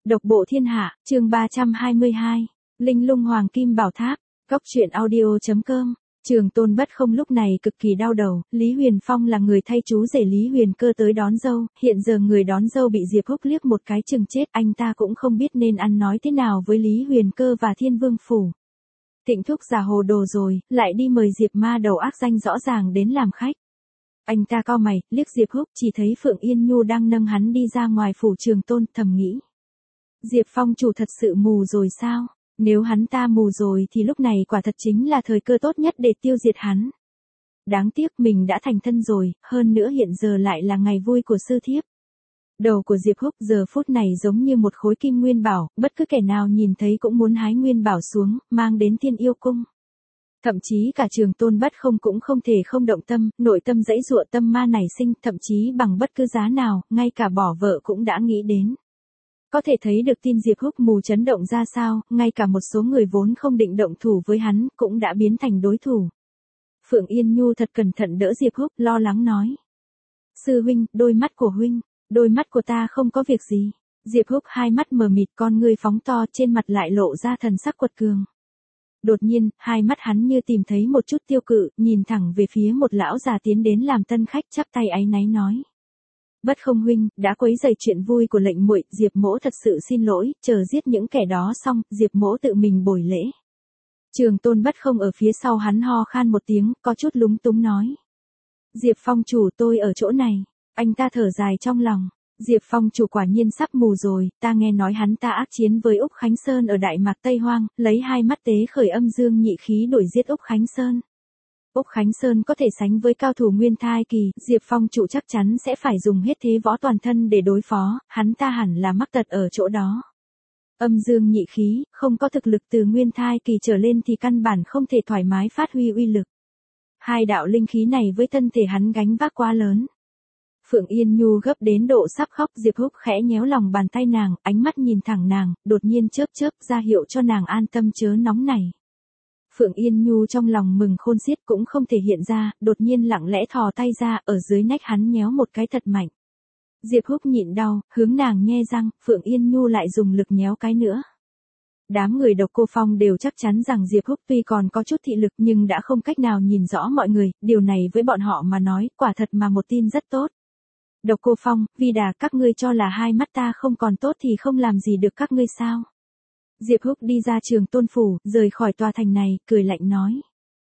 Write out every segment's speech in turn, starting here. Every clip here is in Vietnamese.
Độc bộ thiên hạ, chương 322. Linh lung hoàng kim bảo tháp. Cốc truyện audio.com. Trường Tôn Bất Không lúc này cực kỳ đau đầu, Lý Huyền Phong là người thay chú rể Lý Huyền Cơ tới đón dâu, hiện giờ người đón dâu bị Diệp Húc liếc một cái chừng chết, anh ta cũng không biết nên ăn nói thế nào với Lý Huyền Cơ và Thiên Vương Phủ. Tịnh Thúc già hồ đồ rồi, lại đi mời Diệp Ma đầu ác danh rõ ràng đến làm khách. Anh ta cau mày, liếc Diệp Húc, chỉ thấy Phượng Yên Nhu đang nâng hắn đi ra ngoài phủ Trường Tôn, thầm nghĩ. Diệp Phong chủ thật sự mù rồi sao? Nếu hắn ta mù rồi thì lúc này quả thật chính là thời cơ tốt nhất để tiêu diệt hắn. Đáng tiếc mình đã thành thân rồi, hơn nữa hiện giờ lại là ngày vui của sư thiếp. Đầu của Diệp Húc giờ phút này giống như một khối kim nguyên bảo, bất cứ kẻ nào nhìn thấy cũng muốn hái nguyên bảo xuống, mang đến Thiên Yêu Cung. Thậm chí cả Trường Tôn Bất Không cũng không thể không động tâm, nội tâm dãy dụa tâm ma nảy sinh, thậm chí bằng bất cứ giá nào, ngay cả bỏ vợ cũng đã nghĩ đến. Có thể thấy được tin Diệp Húc mù chấn động ra sao, ngay cả một số người vốn không định động thủ với hắn, cũng đã biến thành đối thủ. Phượng Yên Nhu thật cẩn thận đỡ Diệp Húc, lo lắng nói. Sư huynh, đôi mắt của huynh, đôi mắt của ta không có việc gì. Diệp Húc hai mắt mờ mịt, con ngươi phóng to, trên mặt lại lộ ra thần sắc quật cường. Đột nhiên, hai mắt hắn như tìm thấy một chút tiêu cự, nhìn thẳng về phía một lão già tiến đến làm tân khách, chắp tay áy náy nói. Bất Không huynh, đã quấy rầy chuyện vui của lệnh muội, Diệp mỗ thật sự xin lỗi, chờ giết những kẻ đó xong, Diệp mỗ tự mình bồi lễ. Trường Tôn Bất Không ở phía sau hắn ho khan một tiếng, có chút lúng túng nói. Diệp Phong chủ, tôi ở chỗ này. Anh ta thở dài trong lòng. Diệp Phong chủ quả nhiên sắp mù rồi, ta nghe nói hắn ta ác chiến với Úc Khánh Sơn ở Đại Mạc Tây Hoang, lấy hai mắt tế khởi âm dương nhị khí đuổi giết Úc Khánh Sơn. Úc Khánh Sơn có thể sánh với cao thủ nguyên thai kỳ, Diệp Phong chủ chắc chắn sẽ phải dùng hết thế võ toàn thân để đối phó, hắn ta hẳn là mắc tật ở chỗ đó. Âm dương nhị khí, không có thực lực từ nguyên thai kỳ trở lên thì căn bản không thể thoải mái phát huy uy lực. Hai đạo linh khí này với thân thể hắn gánh vác quá lớn. Phượng Yên Nhu gấp đến độ sắp khóc, Diệp Húc khẽ nhéo lòng bàn tay nàng, ánh mắt nhìn thẳng nàng, đột nhiên chớp chớp ra hiệu cho nàng an tâm chớ nóng nảy. Phượng Yên Nhu trong lòng mừng khôn xiết cũng không thể hiện ra, đột nhiên lặng lẽ thò tay ra, ở dưới nách hắn nhéo một cái thật mạnh. Diệp Húc nhịn đau, hướng nàng nhe răng, Phượng Yên Nhu lại dùng lực nhéo cái nữa. Đám người Độc Cô Phong đều chắc chắn rằng Diệp Húc tuy còn có chút thị lực nhưng đã không cách nào nhìn rõ mọi người, điều này với bọn họ mà nói, quả thật mà một tin rất tốt. Độc Cô Phong, Vi Đà, các ngươi cho là hai mắt ta không còn tốt thì không làm gì được các ngươi sao? Diệp Húc đi ra Trường Tôn phủ, rời khỏi tòa thành này, cười lạnh nói.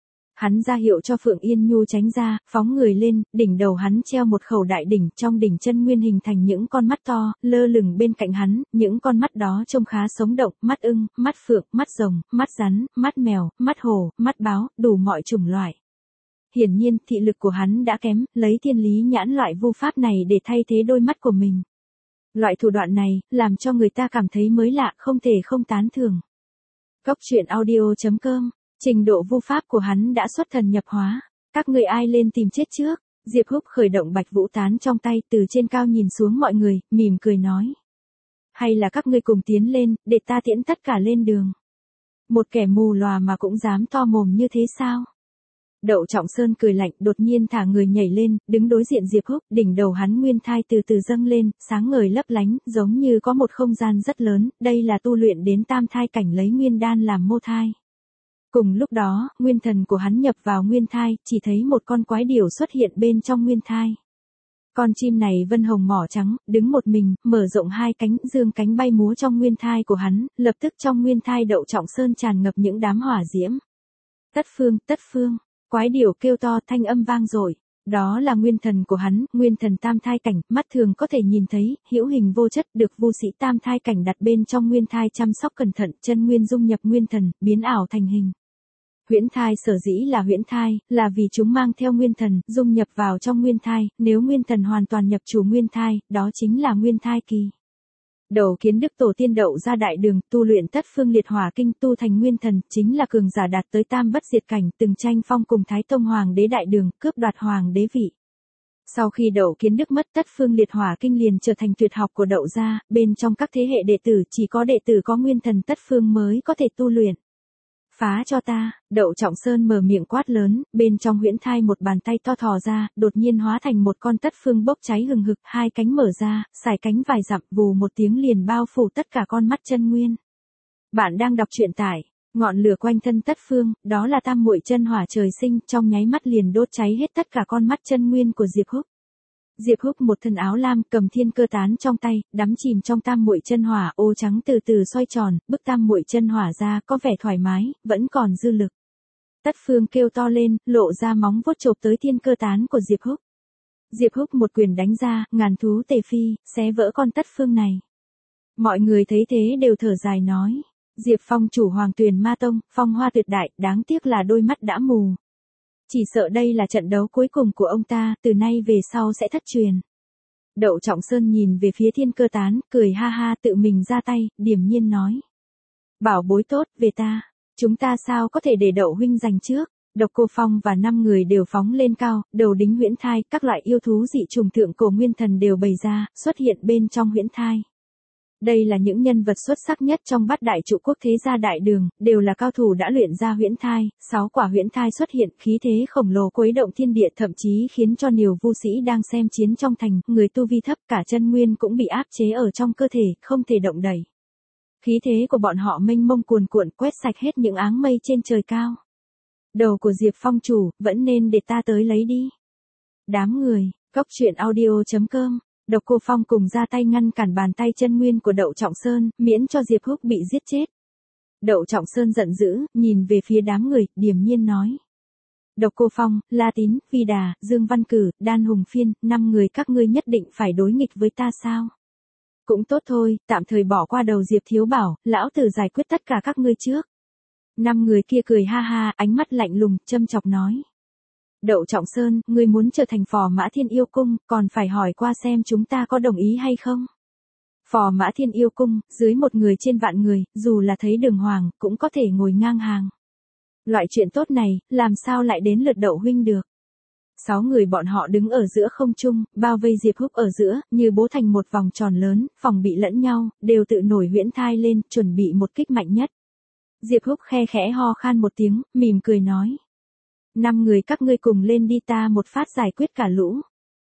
Hắn ra hiệu cho Phượng Yên Nhu tránh ra, phóng người lên, đỉnh đầu hắn treo một khẩu đại đỉnh, trong đỉnh chân nguyên hình thành những con mắt to, lơ lửng bên cạnh hắn, những con mắt đó trông khá sống động, mắt ưng, mắt phượng, mắt rồng, mắt rắn, mắt mèo, mắt hổ, mắt báo, đủ mọi chủng loại. Hiển nhiên, thị lực của hắn đã kém, lấy thiên lý nhãn loại vu pháp này để thay thế đôi mắt của mình. Loại thủ đoạn này, làm cho người ta cảm thấy mới lạ, không thể không tán thưởng. Cốc truyện audio.com. Trình độ vu pháp của hắn đã xuất thần nhập hóa. Các người ai lên tìm chết trước? Diệp Húc khởi động Bạch Vũ Tán trong tay, từ trên cao nhìn xuống mọi người, mỉm cười nói. Hay là các ngươi cùng tiến lên, để ta tiễn tất cả lên đường. Một kẻ mù lòa mà cũng dám to mồm như thế sao? Đậu Trọng Sơn cười lạnh, đột nhiên thả người nhảy lên, đứng đối diện Diệp Húc, đỉnh đầu hắn nguyên thai từ từ dâng lên, sáng ngời lấp lánh, giống như có một không gian rất lớn, đây là tu luyện đến tam thai cảnh lấy nguyên đan làm mô thai. Cùng lúc đó, nguyên thần của hắn nhập vào nguyên thai, chỉ thấy một con quái điểu xuất hiện bên trong nguyên thai. Con chim này vân hồng mỏ trắng, đứng một mình, mở rộng hai cánh, dương cánh bay múa trong nguyên thai của hắn, lập tức trong nguyên thai Đậu Trọng Sơn tràn ngập những đám hỏa diễm. Tất phương. Quái điểu kêu to, thanh âm vang dội. Đó là nguyên thần của hắn, nguyên thần tam thai cảnh, mắt thường có thể nhìn thấy, hữu hình vô chất, được vu sĩ tam thai cảnh đặt bên trong nguyên thai chăm sóc cẩn thận, chân nguyên dung nhập nguyên thần, biến ảo thành hình. Huyễn thai sở dĩ là huyễn thai, là vì chúng mang theo nguyên thần, dung nhập vào trong nguyên thai, nếu nguyên thần hoàn toàn nhập chủ nguyên thai, đó chính là nguyên thai kỳ. Đầu Kiến Đức tổ tiên Đậu ra đại đường, tu luyện Tất Phương Liệt Hỏa Kinh tu thành nguyên thần, chính là cường giả đạt tới tam bất diệt cảnh, từng tranh phong cùng Thái Tông Hoàng đế đại đường, cướp đoạt hoàng đế vị. Sau khi Đậu Kiến Đức mất, Tất Phương Liệt Hỏa Kinh liền trở thành tuyệt học của Đậu gia, bên trong các thế hệ đệ tử chỉ có đệ tử có nguyên thần Tất Phương mới có thể tu luyện. Phá cho ta, Đậu Trọng Sơn mở miệng quát lớn, bên trong huyễn thai một bàn tay to thò ra, đột nhiên hóa thành một con tất phương bốc cháy hừng hực, hai cánh mở ra, xài cánh vài dặm, vù một tiếng liền bao phủ tất cả con mắt chân nguyên. Bạn đang đọc truyện tại ngọn lửa quanh thân tất phương, đó là tam muội chân hỏa trời sinh, trong nháy mắt liền đốt cháy hết tất cả con mắt chân nguyên của Diệp Húc. Diệp Húc một thân áo lam, cầm thiên cơ tán trong tay, đắm chìm trong tam muội chân hỏa, ô trắng từ từ xoay tròn, bức tam muội chân hỏa ra, có vẻ thoải mái, vẫn còn dư lực. Tất phương kêu to lên, lộ ra móng vuốt chộp tới thiên cơ tán của Diệp Húc. Diệp Húc một quyền đánh ra, ngàn thú tề phi, xé vỡ con tất phương này. Mọi người thấy thế đều thở dài nói. Diệp Phong chủ Hoàng Tuyền Ma Tông, phong hoa tuyệt đại, đáng tiếc là đôi mắt đã mù. Chỉ sợ đây là trận đấu cuối cùng của ông ta, từ nay về sau sẽ thất truyền. Đậu Trọng Sơn nhìn về phía thiên cơ tán, cười ha ha tự mình ra tay, điềm nhiên nói. Bảo bối tốt, về ta. Chúng ta sao có thể để Đậu huynh giành trước. Độc Cô Phong và 5 người đều phóng lên cao, đầu đính huyễn thai, các loại yêu thú dị trùng thượng cổ nguyên thần đều bày ra, xuất hiện bên trong huyễn thai. Đây là những nhân vật xuất sắc nhất trong bát đại trụ quốc thế gia đại đường, đều là cao thủ đã luyện ra huyễn thai, 6 quả huyễn thai xuất hiện, khí thế khổng lồ khuấy động thiên địa, thậm chí khiến cho nhiều vu sĩ đang xem chiến trong thành, người tu vi thấp cả chân nguyên cũng bị áp chế ở trong cơ thể, không thể động đẩy. Khí thế của bọn họ mênh mông cuồn cuộn, quét sạch hết những áng mây trên trời cao. Đầu của Diệp Phong chủ, vẫn nên để ta tới lấy đi. Đám người, coctruyện.audio.com. Độc Cô Phong cùng ra tay ngăn cản bàn tay chân nguyên của Đậu Trọng Sơn, miễn cho Diệp Húc bị giết chết. Đậu Trọng Sơn giận dữ, nhìn về phía đám người, điềm nhiên nói. Độc Cô Phong, La Tín, Phi Đà, Dương Văn Cử, Đan Hùng Phiên, 5 người các ngươi nhất định phải đối nghịch với ta sao? Cũng tốt thôi, tạm thời bỏ qua đầu Diệp Thiếu Bảo, lão tử giải quyết tất cả các ngươi trước. 5 người kia cười ha ha, ánh mắt lạnh lùng, châm chọc nói. Đậu Trọng Sơn, ngươi muốn trở thành phò mã Thiên Yêu Cung, còn phải hỏi qua xem chúng ta có đồng ý hay không. Phò mã Thiên Yêu Cung, dưới một người trên vạn người, dù là thấy Đường Hoàng, cũng có thể ngồi ngang hàng. Loại chuyện tốt này, làm sao lại đến lượt Đậu huynh được. 6 người bọn họ đứng ở giữa không trung, bao vây Diệp Húc ở giữa, như bố thành một vòng tròn lớn, phòng bị lẫn nhau, đều tự nổi huyễn thai lên, chuẩn bị một kích mạnh nhất. Diệp Húc khe khẽ ho khan một tiếng, mỉm cười nói. 5 người các ngươi cùng lên đi, ta một phát giải quyết cả lũ.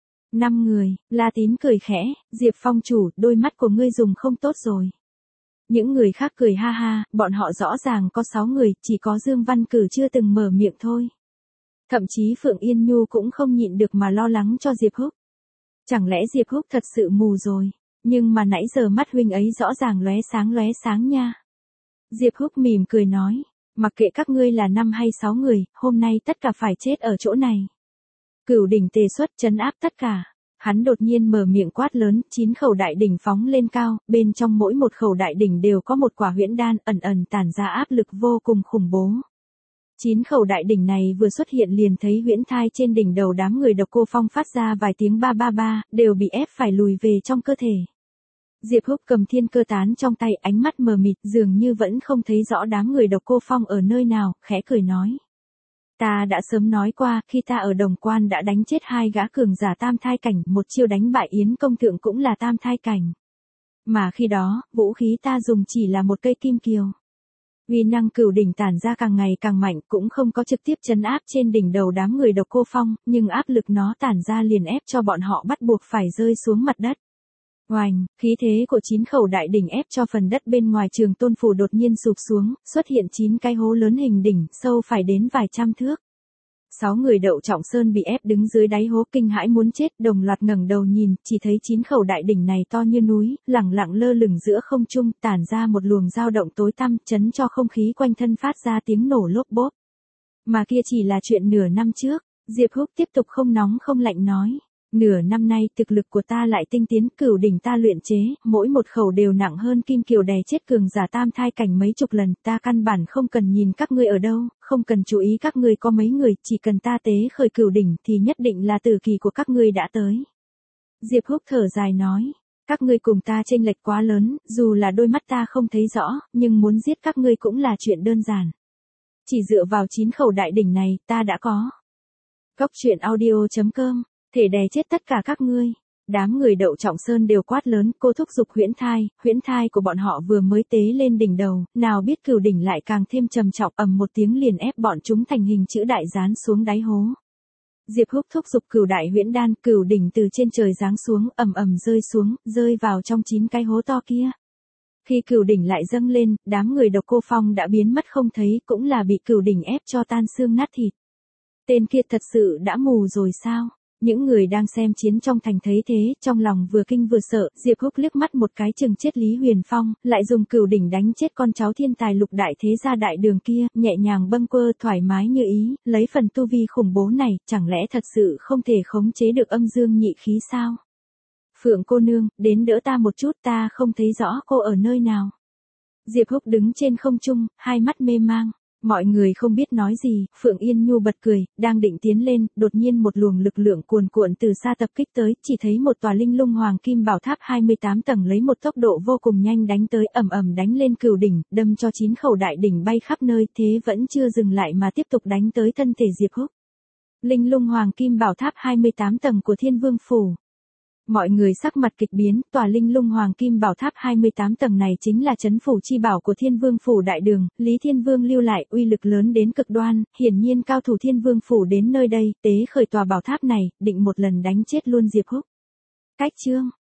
5 người, La Tín cười khẽ, Diệp Phong chủ, đôi mắt của ngươi dùng không tốt rồi. Những người khác cười ha ha, bọn họ rõ ràng có 6 người, chỉ có Dương Văn Cử chưa từng mở miệng thôi. Thậm chí Phượng Yên Nhu cũng không nhịn được mà lo lắng cho Diệp Húc. Chẳng lẽ Diệp Húc thật sự mù rồi, nhưng mà nãy giờ mắt huynh ấy rõ ràng lóe sáng nha. Diệp Húc mỉm cười nói. Mặc kệ các ngươi là 5 hay 6 người, hôm nay tất cả phải chết ở chỗ này. Cửu đỉnh tề xuất trấn áp tất cả. Hắn đột nhiên mở miệng quát lớn, 9 khẩu đại đỉnh phóng lên cao, bên trong mỗi một khẩu đại đỉnh đều có một quả huyễn đan, ẩn ẩn tản ra áp lực vô cùng khủng bố. 9 khẩu đại đỉnh này vừa xuất hiện liền thấy huyễn thai trên đỉnh đầu đám người Độc Cô Phong phát ra vài tiếng ba ba ba, đều bị ép phải lùi về trong cơ thể. Diệp Húc cầm thiên cơ tán trong tay, ánh mắt mờ mịt, dường như vẫn không thấy rõ đám người Độc Cô Phong ở nơi nào, khẽ cười nói. Ta đã sớm nói qua, khi ta ở Đồng Quan đã đánh chết 2 gã cường giả tam thai cảnh, một chiêu đánh bại Yến công thượng cũng là tam thai cảnh. Mà khi đó, vũ khí ta dùng chỉ là một cây kim kiều. Uy năng cửu đỉnh tản ra càng ngày càng mạnh, cũng không có trực tiếp trấn áp trên đỉnh đầu đám người Độc Cô Phong, nhưng áp lực nó tản ra liền ép cho bọn họ bắt buộc phải rơi xuống mặt đất. Oành, khí thế của 9 khẩu đại đỉnh ép cho phần đất bên ngoài Trường Tôn phủ đột nhiên sụp xuống, xuất hiện 9 cái hố lớn hình đỉnh, sâu phải đến vài trăm thước. 6 người Đậu Trọng Sơn bị ép đứng dưới đáy hố kinh hãi muốn chết, đồng loạt ngẩng đầu nhìn, chỉ thấy 9 khẩu đại đỉnh này to như núi, lẳng lặng lơ lửng giữa không trung, tản ra một luồng dao động tối tăm, chấn cho không khí quanh thân phát ra tiếng nổ lốp bốp. Mà kia chỉ là chuyện nửa năm trước, Diệp Húc tiếp tục không nóng không lạnh nói. Nửa năm nay thực lực của ta lại tinh tiến, cửu đỉnh ta luyện chế, mỗi một khẩu đều nặng hơn kim kiều đè chết cường giả tam thai cảnh mấy chục lần, ta căn bản không cần nhìn các ngươi ở đâu, không cần chú ý các ngươi có mấy người, chỉ cần ta tế khởi cửu đỉnh thì nhất định là tử kỳ của các ngươi đã tới. Diệp Húc thở dài nói, các ngươi cùng ta chênh lệch quá lớn, dù là đôi mắt ta không thấy rõ, nhưng muốn giết các ngươi cũng là chuyện đơn giản. Chỉ dựa vào 9 khẩu đại đỉnh này, ta đã có. Coctruyện.audio.com thể đè chết tất cả các ngươi. Đám người Đậu Trọng Sơn đều quát lớn, cô thúc giục huyễn thai của bọn họ vừa mới tế lên đỉnh đầu, nào biết Cửu đỉnh lại càng thêm trầm trọng, ầm một tiếng liền ép bọn chúng thành hình chữ đại dán xuống đáy hố. Diệp Húc thúc giục Cửu đại huyễn đan, Cửu đỉnh từ trên trời giáng xuống, ầm ầm rơi xuống, rơi vào trong 9 cái hố to kia. Khi Cửu đỉnh lại dâng lên, đám người Độc Cô Phong đã biến mất không thấy, cũng là bị Cửu đỉnh ép cho tan xương nát thịt. Tên kia thật sự đã mù rồi sao? Những người đang xem chiến trong thành thấy thế, trong lòng vừa kinh vừa sợ, Diệp Húc liếc mắt một cái chừng chết Lý Huyền Phong, lại dùng Cửu đỉnh đánh chết con cháu thiên tài lục đại thế gia đại đường kia, nhẹ nhàng bâng quơ thoải mái như ý, lấy phần tu vi khủng bố này, chẳng lẽ thật sự không thể khống chế được âm dương nhị khí sao? Phượng cô nương, đến đỡ ta một chút, ta không thấy rõ cô ở nơi nào. Diệp Húc đứng trên không trung, hai mắt mê mang. Mọi người không biết nói gì, Phượng Yên Nhu bật cười, đang định tiến lên, đột nhiên một luồng lực lượng cuồn cuộn từ xa tập kích tới, chỉ thấy một tòa linh lung hoàng kim bảo tháp 28 tầng lấy một tốc độ vô cùng nhanh đánh tới, ầm ầm đánh lên Cửu đỉnh, đâm cho 9 khẩu đại đỉnh bay khắp nơi, thế vẫn chưa dừng lại mà tiếp tục đánh tới thân thể Diệp Húc. Linh lung hoàng kim bảo tháp 28 tầng của Thiên Vương phủ. Mọi người sắc mặt kịch biến, tòa linh lung hoàng kim bảo tháp 28 tầng này chính là trấn phủ chi bảo của Thiên Vương phủ đại đường, Lý Thiên Vương lưu lại, uy lực lớn đến cực đoan, hiển nhiên cao thủ Thiên Vương phủ đến nơi đây, tế khởi tòa bảo tháp này, định một lần đánh chết luôn Diệp Húc. Cách chương